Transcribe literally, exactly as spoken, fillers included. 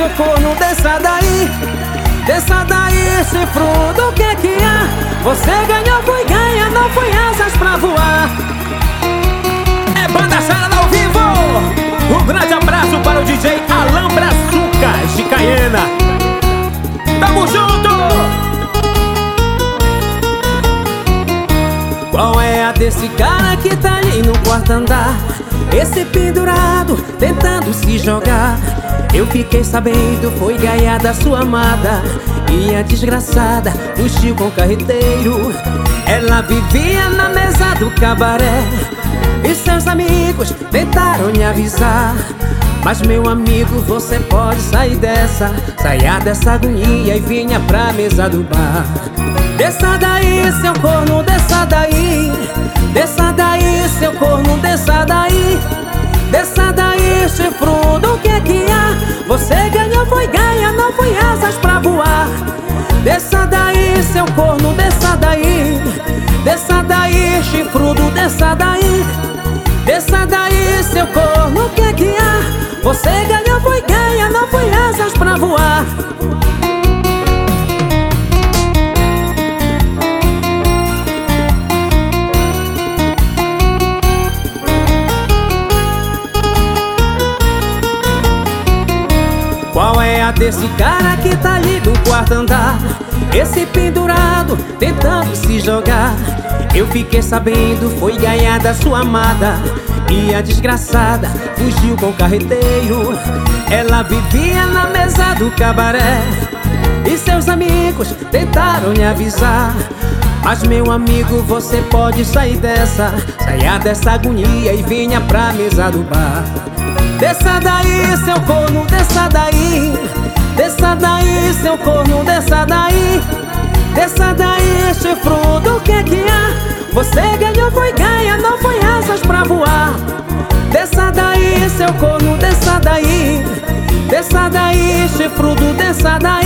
seu corno, desça daí. Desça daí, chifrudo, o que é que há? Você ganhou, foi ganha, não foi asas pra voar. É Banda Charada ao vivo. Um grande abraço para o D J Alan Brazucas de Caiena. Tamo junto! Qual é a desse cara que tá ali no quarto andar? Esse pendurado, tentando se jogar. Eu fiquei sabendo, foi gaia da sua amada. E a desgraçada fugiu com o carreteiro. Ela vivia na mesa do cabaré. E seus amigos tentaram lhe avisar. Mas meu amigo, você pode sair dessa. Saia dessa agonia e vinha pra mesa do bar. Desça daí, seu corno, desça daí. Desça daí, seu corno, desça daí. Desça daí, chifrudo, o que é que há? Você ganhou, foi ganha, não foi asas pra voar. Desça daí, seu corno, desça daí. Desça daí, chifrudo, desça daí. Desça daí, seu corno, o que é que há? Você ganhou, foi ganha, não foi asas pra voar. Qual é a desse cara que tá ali no quarto andar? Esse pendurado, tentando se jogar. Eu fiquei sabendo, foi gaia da sua amada. E a desgraçada fugiu com o carreteiro. Ela vivia na mesa do cabaré. E seus amigos tentaram lhe avisar. Mas meu amigo, você pode sair dessa. Saia dessa agonia e venha pra mesa do bar. Desça daí, seu corno, desça daí. Desça daí, seu corno, desça daí. Desça daí, chifrudo, o que é que há? Você ganhou, foi ganha, não foi asas pra voar. Desça daí, seu corno, desça daí. Desça daí, chifrudo, desça daí.